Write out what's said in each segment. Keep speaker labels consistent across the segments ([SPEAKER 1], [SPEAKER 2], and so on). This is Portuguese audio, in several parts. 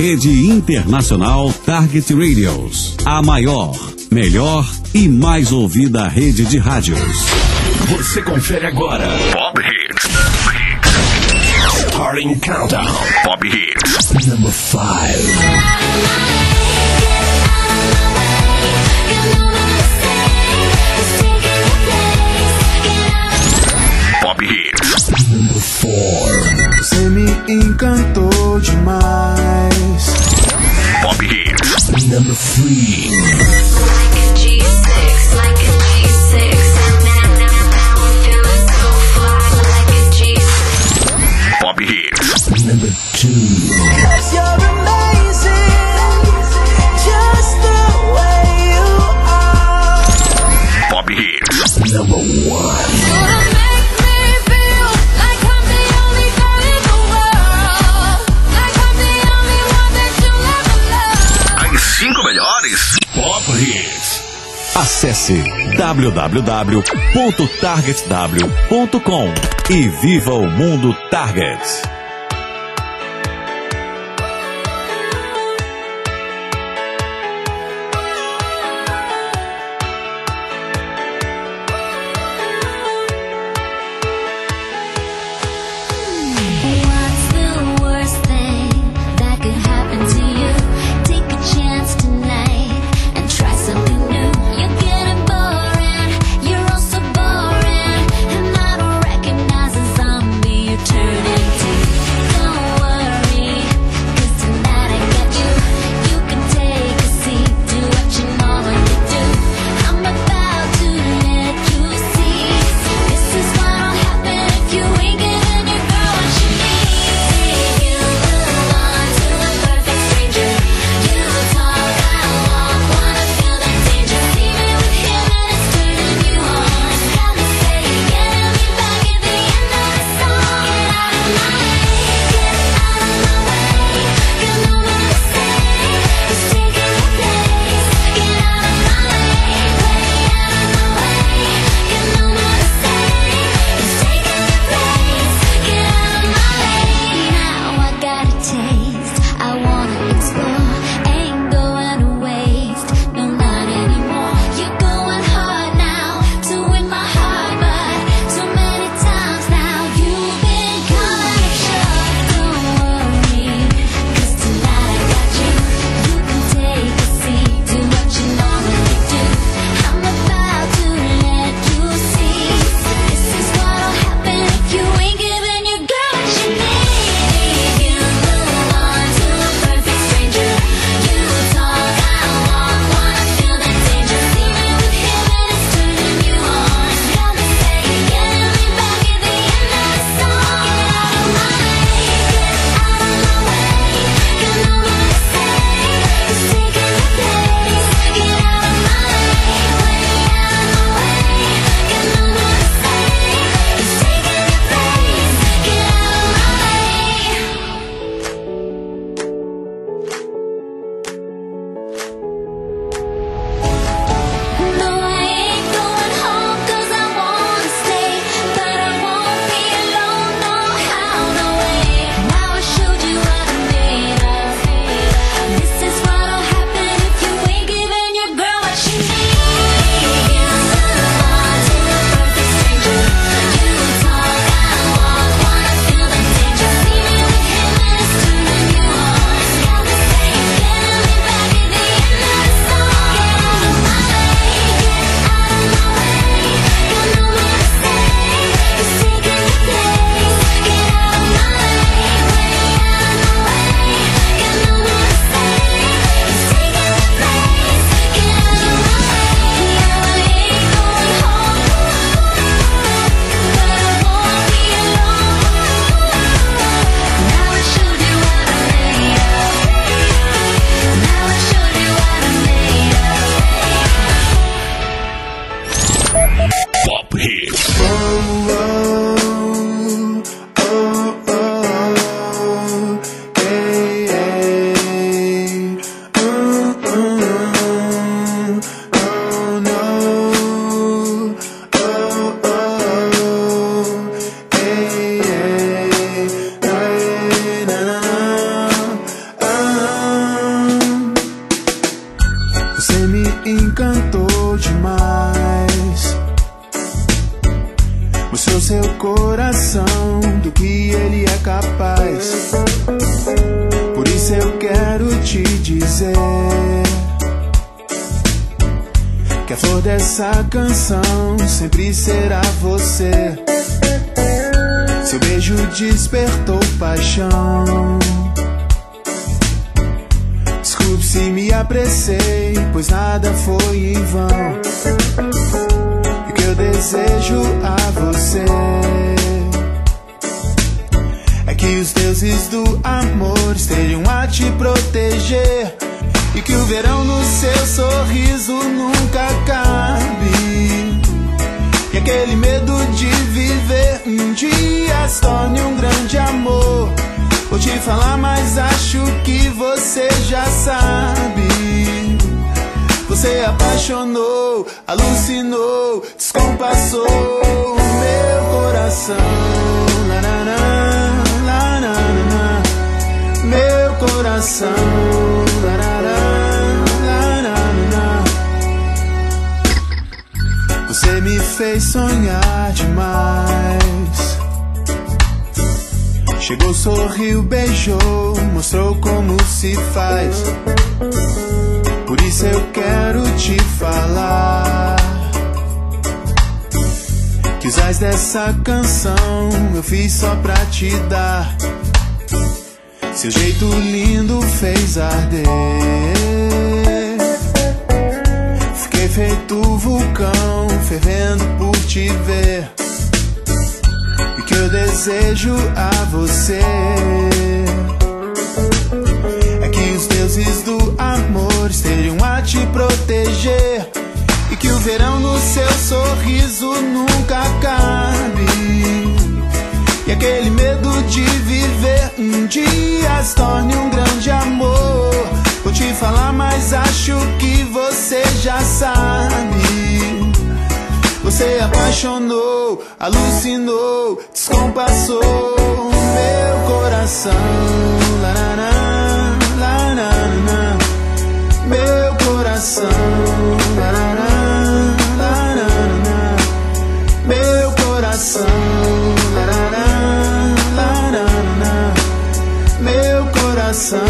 [SPEAKER 1] Rede Internacional Target Radios, a maior, melhor e mais ouvida rede de rádios.
[SPEAKER 2] Você confere agora Pop Hits. Starting Countdown. Pop Hits. Number 5. Pop Hits. Number 4.
[SPEAKER 3] Você me encantou demais.
[SPEAKER 2] Pop Hits. Number 3. Pop Hits. Number 2.
[SPEAKER 3] Yes, you're amazing, just the way you are.
[SPEAKER 2] Pop Hits. Number 1. As 5 melhores Pop Hits.
[SPEAKER 1] Acesse www.targetw.com e viva o mundo Target.
[SPEAKER 4] Turn into
[SPEAKER 3] do que ele é capaz. Por isso eu quero te dizer que a flor dessa canção sempre será você. Seu beijo despertou paixão. Desculpe se me apressei, pois nada foi em vão. E o que eu desejo a você é que os deuses do amor estejam a te proteger, e que o verão no seu sorriso nunca acabe, e aquele medo de viver um dia se torne um grande amor. Vou te falar, mas acho que você já sabe. Você apaixonou, alucinou, descompassou meu coração. Meu coração. Você me fez sonhar demais. Chegou, sorriu, beijou, mostrou como se faz. Por isso eu quero te falar que os ais dessa canção eu fiz só pra te dar. Seu jeito lindo fez arder. Fiquei feito vulcão, fervendo por te ver. E que eu desejo a você é que os deuses do amor estejam a te proteger, e que o verão no seu sorriso nunca acabe, e aquele medo de viver um dia se torne um grande amor. Vou te falar, mas acho que você já sabe. Você apaixonou, alucinou, descompassou meu coração. Meu coração. Meu coração. Meu coração.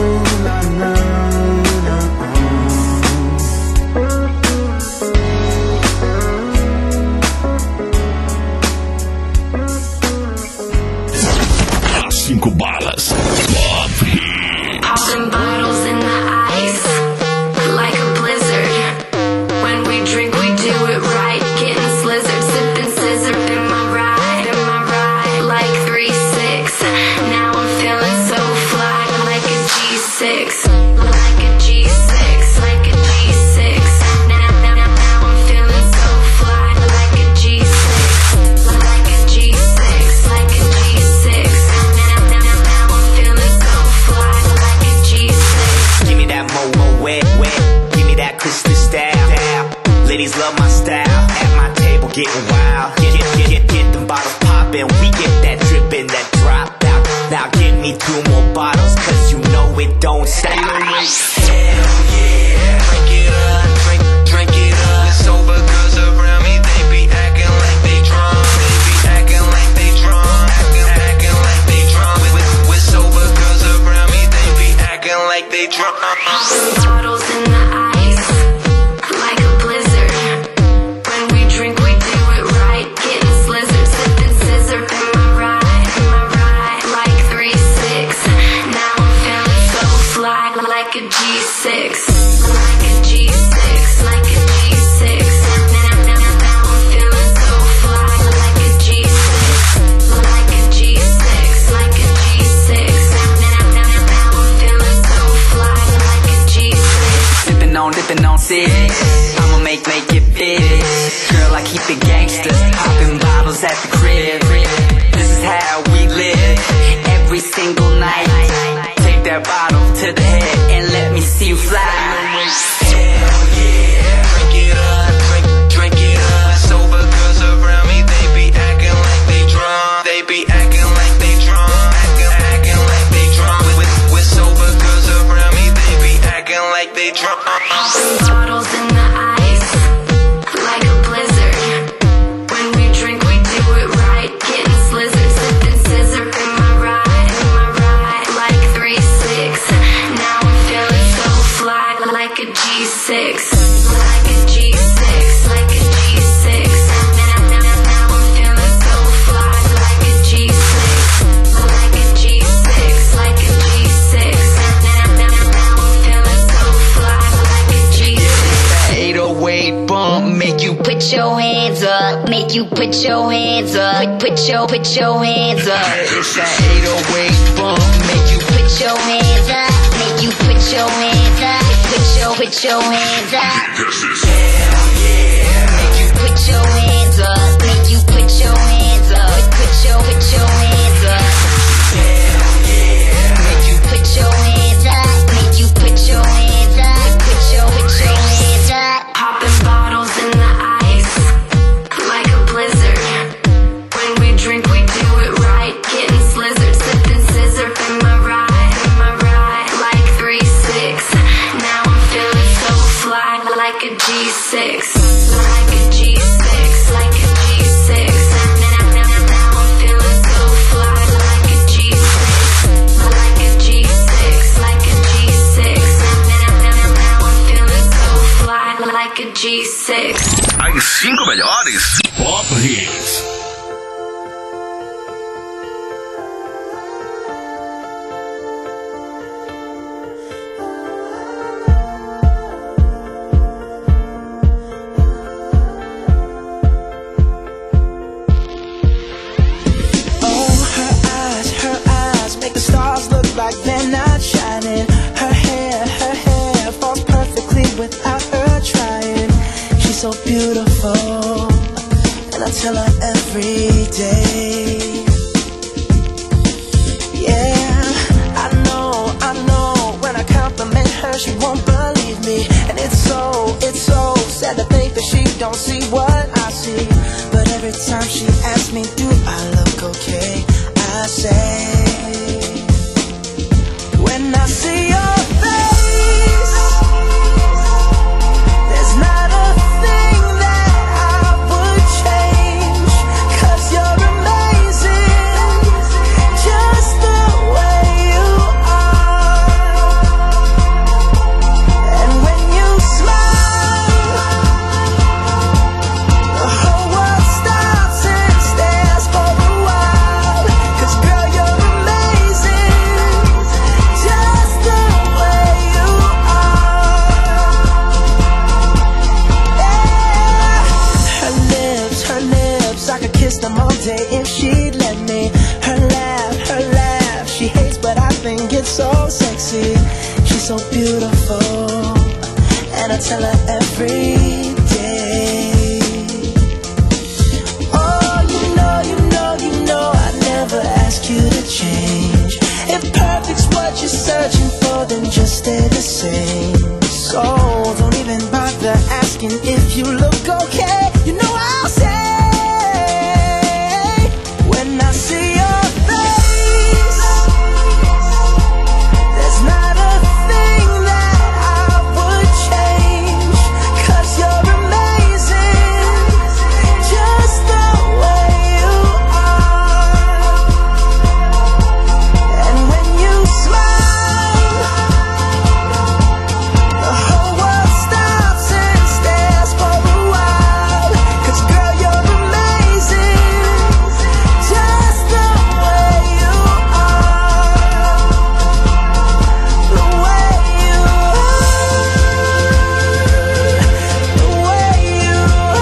[SPEAKER 2] Cinco balas. Pop Hits.
[SPEAKER 4] Popping bottles in the ice like a blizzard. When we drink, we do it right. Getting slizzard, sipping scissor in my ride, like 3-6. Now I'm feeling so fly, like a G6, like a G6, like a G6. Now I'm feeling so fly, like a G6, like a G6, like a G6. Now I'm feeling so fly, like a G6.
[SPEAKER 5] Give me that mo wet, give me that crystal style. Ladies love my style, at my table getting wild. Get them bottles poppin', we get that drippin', that drop out. Now give me 2 more bottles, cause you know it don't stop. Hell yeah, drink it up, drink it up. It's sober girls around me, they be acting like they drunk. They be acting like they drunk, acting like they drunk. With sober girls around me, they be acting like they drunk.
[SPEAKER 4] Bottles in the ice like a blizzard. When we drink, we do it right. Getting slizzard, sipping scissor in my ride, like 3-6. Now I'm feeling so fly, like a G6, like a G6, like a G6. Now I'm feeling so fly, like a G6, like a G6, like a G6. Now I'm feeling so fly, like a G6.
[SPEAKER 5] Dipping on six, I'ma make it fit. Girl, I keep it gangster, popping bottles at the crib. This is how we live, every single night. Take that bottle to the head and let me see you fly. Hell yeah, drink it up, drink it up. Sober girls around me, they be acting like they drunk. They be acting like they drunk, acting like they drunk. With sober girls around me, they be acting like they drunk.
[SPEAKER 4] Bottles in the ice like a blizzard. When we drink, we do it right. Getting slizzard, sipping scissor. hands up. Make you put your hands up. Put your hands up.
[SPEAKER 3] It's that 808 bump.
[SPEAKER 4] Make you put your hands up. Make you put your hands up. Put your hands up.
[SPEAKER 2] Hell yeah.
[SPEAKER 4] Make you put your hands up. Make you put your hands up. Put your hands up.
[SPEAKER 2] Hell yeah.
[SPEAKER 4] Make you put your hands up. Make you put your hands up. Put your hands up. Popping bottles in the ice like a blizzard. When we drink, we do it right. Getting slizzard, sipping scissor in my ride like 3-6. Now I'm feeling so fly like a G6. Like a G6. Like a G6. Now I'm feeling so fly like a G6. Like a G6. Like a G6. Now I'm feeling so fly like a G6.
[SPEAKER 2] As 5 melhores Pop Hits.
[SPEAKER 3] Her eyes make the stars look like they're not shining. Her hair falls perfectly without her trying. She's so beautiful, and I tell her every day. Yeah, I know, when I compliment her, she won't believe me. And it's so sad to think that she don't see what I see. But every time she asks me, do I look okay? I say, when I see your face, there's not a thing that I would change. 'Cause you're amazing, just the way you are. And when you smile, the whole world stops and stares for a while. 'Cause girl, you're amazing, just the way you are. Yeah. Her lips, I could kiss them all day if she'd let me. Her laugh, she hates but I think it's so sexy. She's so beautiful, and I tell her every day. Oh, you know, I never ask you to change. If perfect's what you're searching for, then just stay the same. So don't even bother asking if you look okay. You know I'll say, when I see your face, there's not a thing that I would change. 'Cause you're amazing, just the way you are. And when you smile, the whole world stops and stares for a while. 'Cause girl, you're amazing, just the way you are. The way you are. The way you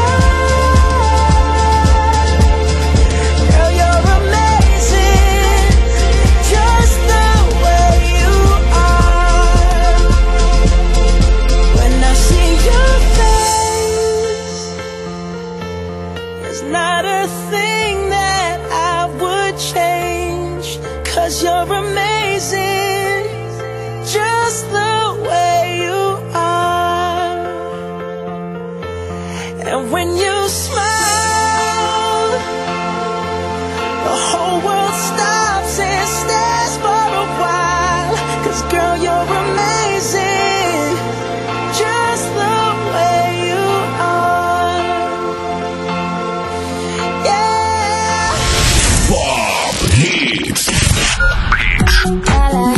[SPEAKER 3] are. Girl, you're amazing, just the way you are. When I see your face, there's not a thing that I would change. 'Cause you're amazing, just the way you are. And when you smile, the whole world stops and stares for a while. 'Cause girl, you're amazing, just the way you are. Yeah.
[SPEAKER 2] Pop Hits.
[SPEAKER 4] La la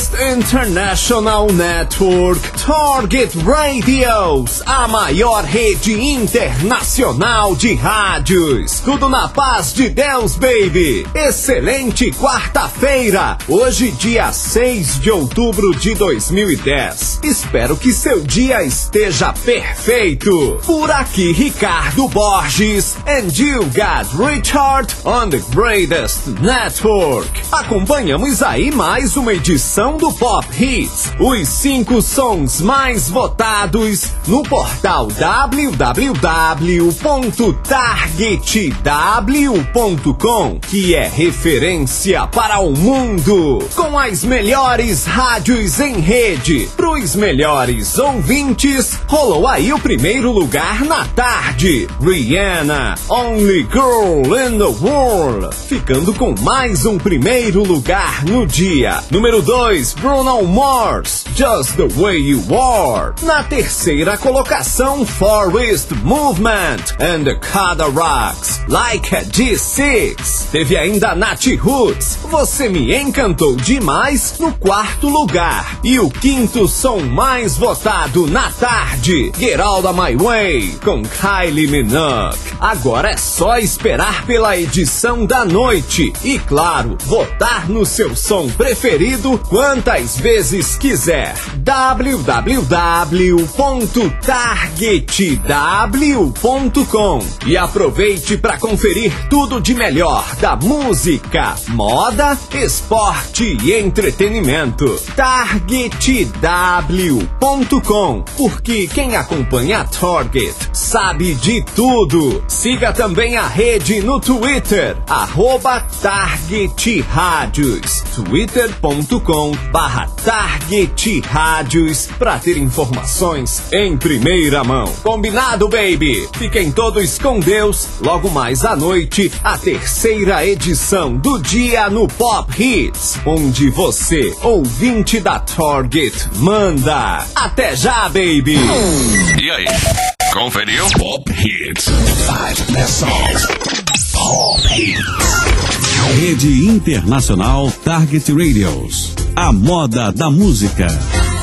[SPEAKER 6] Broadcast International Network, Target Radios, a maior rede internacional de rádios. Tudo na paz de Deus, baby. Excelente quarta-feira, hoje dia 6 de outubro de 2010. Espero que seu dia esteja perfeito. Por aqui, Ricardo Borges, and you got Richard on the Greatest Network. Acompanhamos aí mais uma edição do Pop Hits, os 5 sons mais votados no portal www.targetw.com, que é referência para o mundo, com as melhores rádios em rede. Pros melhores ouvintes, rolou aí o primeiro lugar na tarde, Rihanna, Only Girl in the World, ficando com mais um primeiro lugar no dia. Número 2, Bruno Mars, Just the Way You Are. Na terceira colocação, Forest Movement and the Cataracts, Like a G6. Teve ainda Nat Roots, Você Me Encantou Demais, no quarto lugar. E o quinto som mais votado na tarde, Get Out of My Way, com Kylie Minogue. Agora é só esperar pela edição da noite e, claro, votar no seu som preferido quantas vezes quiser. www.targetw.com. E aproveite para conferir tudo de melhor da música, moda, esporte e entretenimento. Targetw.com, porque quem acompanha a Target sabe de tudo. Siga também a rede no Twitter, @TargetRádios, twitter.com/TargetRádios, para ter informações em primeira mão. Combinado, baby? Fiquem todos com Deus. Logo mais à noite, a terceira edição do dia no Pop Hits, onde você, ouvinte da Target, manda. Até já, baby!
[SPEAKER 2] E aí, conferiu? Pop Hits, 5 best songs. Pop Hits.
[SPEAKER 1] Rede Internacional Target Radios, a moda da música.